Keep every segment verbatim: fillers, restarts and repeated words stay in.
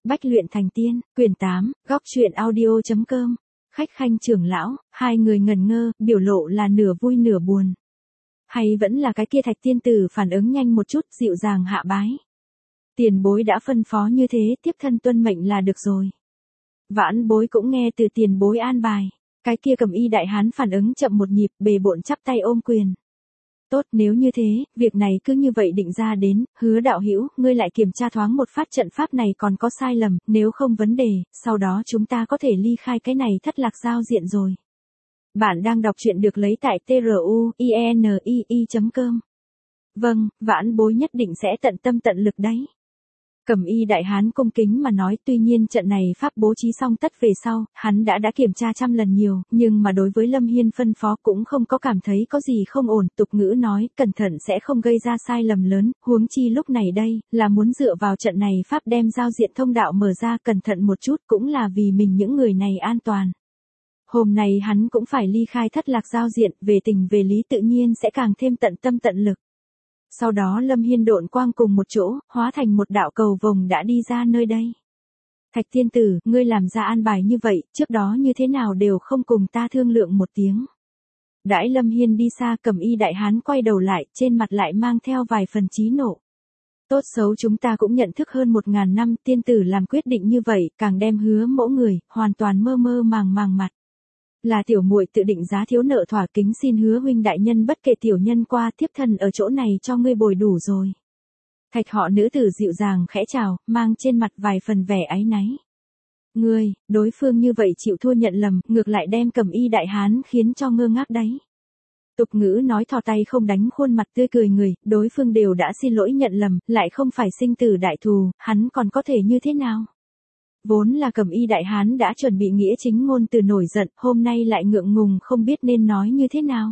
Bách luyện thành tiên, quyển tám, góc truyện audio.com. Khách khanh trưởng lão, hai người ngần ngơ, biểu lộ là nửa vui nửa buồn. Hay vẫn là cái kia Thạch tiên tử phản ứng nhanh một chút, dịu dàng hạ bái. Tiền bối đã phân phó như thế, tiếp thân tuân mệnh là được rồi. Vãn bối cũng nghe từ tiền bối an bài. Cái kia Cầm Y đại hán phản ứng chậm một nhịp, bề bộn chắp tay ôm quyền. Tốt, nếu như thế, việc này cứ như vậy định ra đến, Hứa đạo hữu, ngươi lại kiểm tra thoáng một phát trận pháp này còn có sai lầm, nếu không vấn đề, sau đó chúng ta có thể ly khai cái này thất lạc giao diện rồi. Bạn đang đọc truyện được lấy tại truinii chấm com. Vâng, vãn bối nhất định sẽ tận tâm tận lực đấy. Cầm Y đại hán cung kính mà nói, tuy nhiên trận này pháp bố trí xong tất về sau, hắn đã đã kiểm tra trăm lần nhiều, nhưng mà đối với Lâm Hiên phân phó cũng không có cảm thấy có gì không ổn, tục ngữ nói, cẩn thận sẽ không gây ra sai lầm lớn, huống chi lúc này đây, là muốn dựa vào trận này pháp đem giao diện thông đạo mở ra, cẩn thận một chút cũng là vì mình những người này an toàn. Hôm nay hắn cũng phải ly khai thất lạc giao diện, về tình về lý tự nhiên sẽ càng thêm tận tâm tận lực. Sau đó Lâm Hiên độn quang cùng một chỗ, hóa thành một đạo cầu vồng đã đi ra nơi đây. Thạch tiên tử, ngươi làm ra an bài như vậy, trước đó như thế nào đều không cùng ta thương lượng một tiếng. Đãi Lâm Hiên đi xa, Cầm Y đại hán quay đầu lại, trên mặt lại mang theo vài phần chí nộ. Tốt xấu chúng ta cũng nhận thức hơn một ngàn năm, tiên tử làm quyết định như vậy, càng đem Hứa mỗ người, hoàn toàn mơ mơ màng màng mặt. Là tiểu muội tự định giá thiếu nợ thỏa kính xin Hứa huynh đại nhân bất kể tiểu nhân qua, tiếp thân ở chỗ này cho ngươi bồi đủ rồi. Thạch họ nữ tử dịu dàng khẽ chào, mang trên mặt vài phần vẻ áy náy. Ngươi, đối phương như vậy chịu thua nhận lầm, ngược lại đem Cầm Y đại hán khiến cho ngơ ngác đấy. Tục ngữ nói thò tay không đánh khuôn mặt tươi cười người, đối phương đều đã xin lỗi nhận lầm, lại không phải sinh tử đại thù, hắn còn có thể như thế nào? Vốn là Cầm Y đại hán đã chuẩn bị nghĩa chính ngôn từ nổi giận, hôm nay lại ngượng ngùng không biết nên nói như thế nào.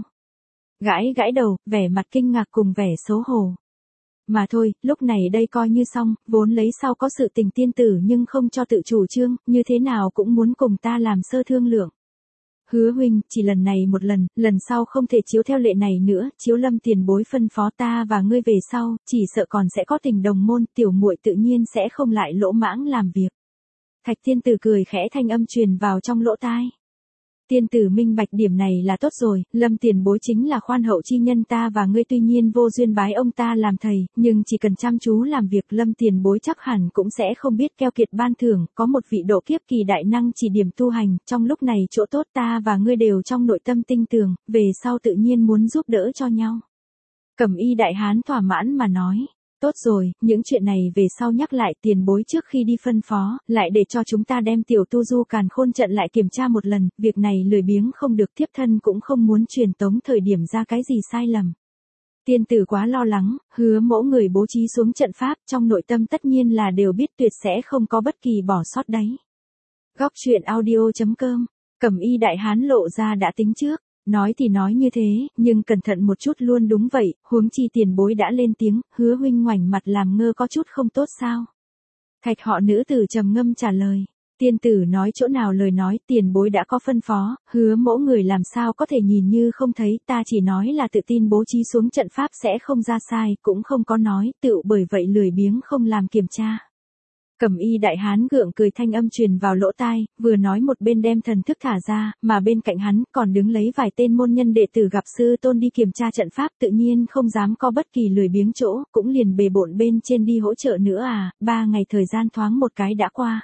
Gãi gãi đầu, vẻ mặt kinh ngạc cùng vẻ xấu hổ. Mà thôi, lúc này đây coi như xong, vốn lấy sau có sự tình tiên tử nhưng không cho tự chủ trương, như thế nào cũng muốn cùng ta làm sơ thương lượng. Hứa huynh, chỉ lần này một lần, lần sau không thể chiếu theo lệ này nữa, chiếu Lâm tiền bối phân phó ta và ngươi về sau, chỉ sợ còn sẽ có tình đồng môn, tiểu muội tự nhiên sẽ không lại lỗ mãng làm việc. Thạch tiên tử cười khẽ, thanh âm truyền vào trong lỗ tai. Tiên tử minh bạch điểm này là tốt rồi, Lâm tiền bối chính là khoan hậu chi nhân, ta và ngươi tuy nhiên vô duyên bái ông ta làm thầy, nhưng chỉ cần chăm chú làm việc, Lâm tiền bối chắc hẳn cũng sẽ không biết keo kiệt ban thưởng, có một vị độ kiếp kỳ đại năng chỉ điểm tu hành, trong lúc này chỗ tốt ta và ngươi đều trong nội tâm tinh tường, về sau tự nhiên muốn giúp đỡ cho nhau. Cầm Y đại hán thỏa mãn mà nói. Tốt rồi, những chuyện này về sau nhắc lại, tiền bối trước khi đi phân phó, lại để cho chúng ta đem tiểu tu du càn khôn trận lại kiểm tra một lần, việc này lười biếng không được, tiếp thân cũng không muốn truyền tống thời điểm ra cái gì sai lầm. Tiên tử quá lo lắng, Hứa mỗ người bố trí xuống trận pháp, trong nội tâm tất nhiên là đều biết tuyệt sẽ không có bất kỳ bỏ sót đấy. Góc truyện audio.com, Cầm Y đại hán lộ ra đã tính trước. Nói thì nói như thế, nhưng cẩn thận một chút luôn đúng vậy, huống chi tiền bối đã lên tiếng, Hứa huynh ngoảnh mặt làm ngơ có chút không tốt sao? Thạch họ nữ tử trầm ngâm trả lời. Tiên tử nói chỗ nào lời nói, tiền bối đã có phân phó, Hứa mỗ người làm sao có thể nhìn như không thấy, ta chỉ nói là tự tin bố trí xuống trận pháp sẽ không ra sai, cũng không có nói, tựu bởi vậy lười biếng không làm kiểm tra. Cầm Y đại hán gượng cười, thanh âm truyền vào lỗ tai, vừa nói một bên đem thần thức thả ra, mà bên cạnh hắn còn đứng lấy vài tên môn nhân đệ tử gặp sư tôn đi kiểm tra trận pháp, tự nhiên không dám có bất kỳ lười biếng chỗ, cũng liền bề bộn bên trên đi hỗ trợ nữa à, ba ngày thời gian thoáng một cái đã qua.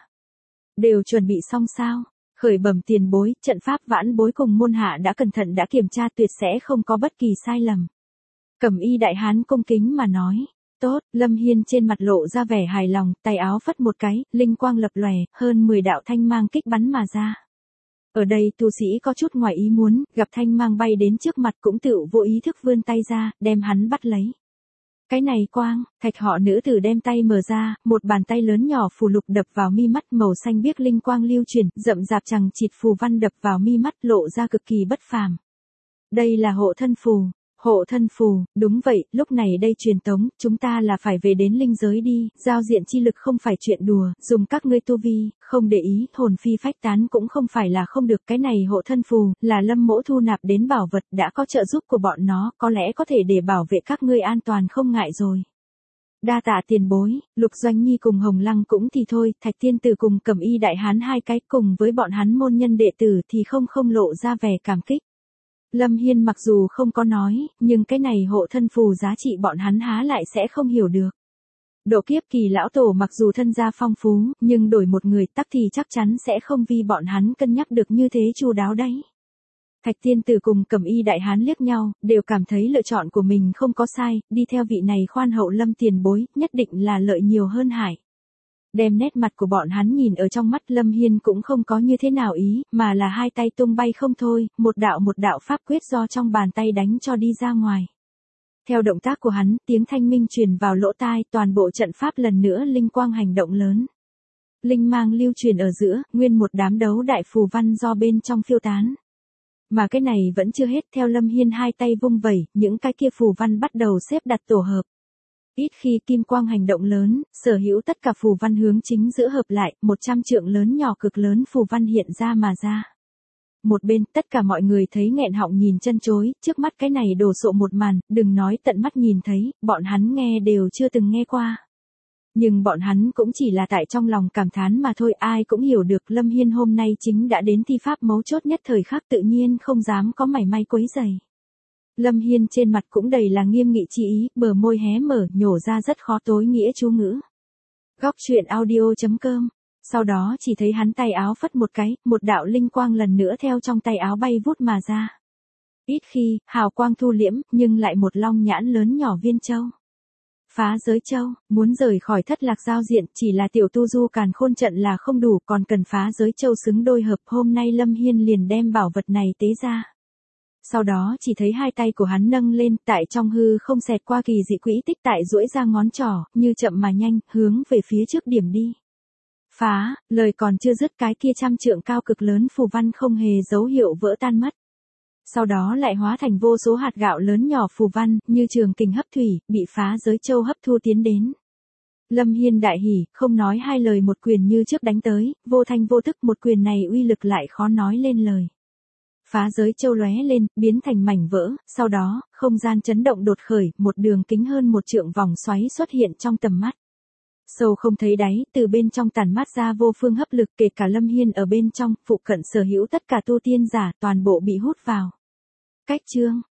Đều chuẩn bị xong sao? Khởi bẩm tiền bối, trận pháp vãn bối cùng môn hạ đã cẩn thận đã kiểm tra, tuyệt sẽ không có bất kỳ sai lầm. Cầm Y đại hán cung kính mà nói. Tốt, Lâm Hiên trên mặt lộ ra vẻ hài lòng, tay áo phất một cái, linh quang lập lòe, hơn mười đạo thanh mang kích bắn mà ra. Ở đây tu sĩ có chút ngoài ý muốn, gặp thanh mang bay đến trước mặt cũng tự vô ý thức vươn tay ra, đem hắn bắt lấy. Cái này quang, thạch họ nữ tử đem tay mở ra, một bàn tay lớn nhỏ phù lục đập vào mi mắt, màu xanh biếc linh quang lưu chuyển, rậm rạp chằng chịt phù văn đập vào mi mắt, lộ ra cực kỳ bất phàm. Đây là hộ thân phù. Hộ thân phù, đúng vậy, lúc này đây truyền tống, chúng ta là phải về đến linh giới đi, giao diện chi lực không phải chuyện đùa, dùng các ngươi tu vi, không để ý, hồn phi phách tán cũng không phải là không được, cái này hộ thân phù, là Lâm mỗ thu nạp đến bảo vật, đã có trợ giúp của bọn nó, có lẽ có thể để bảo vệ các ngươi an toàn không ngại rồi. Đa tạ tiền bối, Lục Doanh Nhi cùng Hồng Lăng cũng thì thôi, Thạch Tiên Tử cùng Cẩm Y Đại Hán hai cái cùng với bọn hắn môn nhân đệ tử thì không không lộ ra vẻ cảm kích. Lâm Hiên mặc dù không có nói, nhưng cái này hộ thân phù giá trị bọn hắn há lại sẽ không hiểu được. Độ kiếp kỳ lão tổ mặc dù thân gia phong phú, nhưng đổi một người tắc thì chắc chắn sẽ không vì bọn hắn cân nhắc được như thế chu đáo đấy. Thạch Tiên Tử cùng Cẩm Y Đại Hán liếc nhau, đều cảm thấy lựa chọn của mình không có sai, đi theo vị này khoan hậu Lâm tiền bối, nhất định là lợi nhiều hơn hại. Đem nét mặt của bọn hắn nhìn ở trong mắt Lâm Hiên cũng không có như thế nào ý, mà là hai tay tung bay không thôi, một đạo một đạo pháp quyết do trong bàn tay đánh cho đi ra ngoài. Theo động tác của hắn, tiếng thanh minh truyền vào lỗ tai, toàn bộ trận pháp lần nữa linh quang hành động lớn. Linh mang lưu truyền ở giữa, nguyên một đám đấu đại phù văn do bên trong phiêu tán. Mà cái này vẫn chưa hết, theo Lâm Hiên hai tay vung vẩy, những cái kia phù văn bắt đầu xếp đặt tổ hợp. Ít khi kim quang hành động lớn, sở hữu tất cả phù văn hướng chính giữa hợp lại, một trăm trượng lớn nhỏ cực lớn phù văn hiện ra mà ra. Một bên, tất cả mọi người thấy nghẹn họng nhìn chân chối, trước mắt cái này đồ sộ một màn, đừng nói tận mắt nhìn thấy, bọn hắn nghe đều chưa từng nghe qua. Nhưng bọn hắn cũng chỉ là tại trong lòng cảm thán mà thôi, ai cũng hiểu được Lâm Hiên hôm nay chính đã đến thi pháp mấu chốt nhất thời khắc, tự nhiên không dám có mảy may quấy rầy. Lâm Hiên trên mặt cũng đầy là nghiêm nghị chi ý, bờ môi hé mở, nhổ ra rất khó tối nghĩa chú ngữ. Góc truyện audio chấm com. Sau đó chỉ thấy hắn tay áo phất một cái, một đạo linh quang lần nữa theo trong tay áo bay vút mà ra. Ít khi, hào quang thu liễm, nhưng lại một long nhãn lớn nhỏ viên châu. Phá giới châu, muốn rời khỏi thất lạc giao diện, chỉ là tiểu tu du càn khôn trận là không đủ, còn cần phá giới châu xứng đôi hợp. Hôm nay Lâm Hiên liền đem bảo vật này tế ra. Sau đó chỉ thấy hai tay của hắn nâng lên, tại trong hư không xẹt qua kỳ dị quỹ tích, tại duỗi ra ngón trỏ, như chậm mà nhanh, hướng về phía trước điểm đi. Phá, lời còn chưa dứt, cái kia trăm trượng cao cực lớn phù văn không hề dấu hiệu vỡ tan mất. Sau đó lại hóa thành vô số hạt gạo lớn nhỏ phù văn, như trường kình hấp thủy, bị phá giới châu hấp thu tiến đến. Lâm Hiên đại hỉ, không nói hai lời một quyền như trước đánh tới, vô thanh vô thức, một quyền này uy lực lại khó nói lên lời. Phá giới châu lóe lên, biến thành mảnh vỡ, sau đó, không gian chấn động đột khởi, một đường kính hơn một trượng vòng xoáy xuất hiện trong tầm mắt. Sâu không thấy đáy, từ bên trong tản mát ra vô phương hấp lực, kể cả Lâm Hiên ở bên trong, phụ cận sở hữu tất cả tu tiên giả, toàn bộ bị hút vào. Cách chương